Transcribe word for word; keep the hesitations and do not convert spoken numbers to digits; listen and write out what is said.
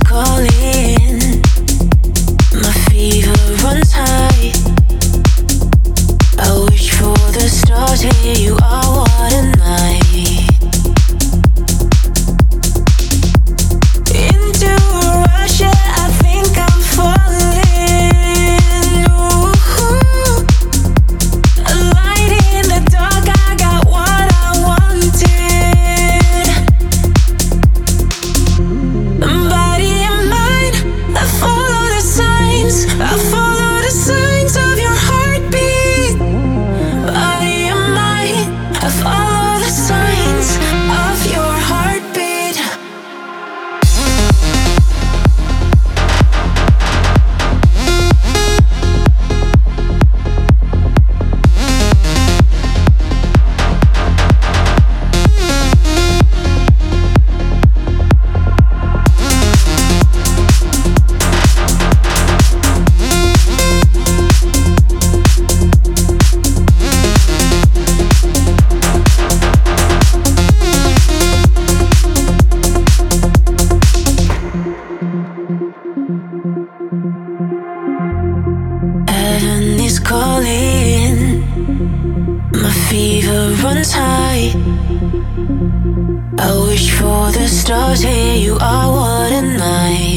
calling. My fever runs high. I wish for the stars, here you are, what a night. Into a rush, yeah, I think I'm falling. Ooh, a light in the dark, I got what I wanted. Body and mind, I follow the signs, I follow the signs of your heartbeat. Body and mind, I follow the signs of your heartbeat. Heaven is calling. My fever runs high. I wish for the stars, here you are, what a night.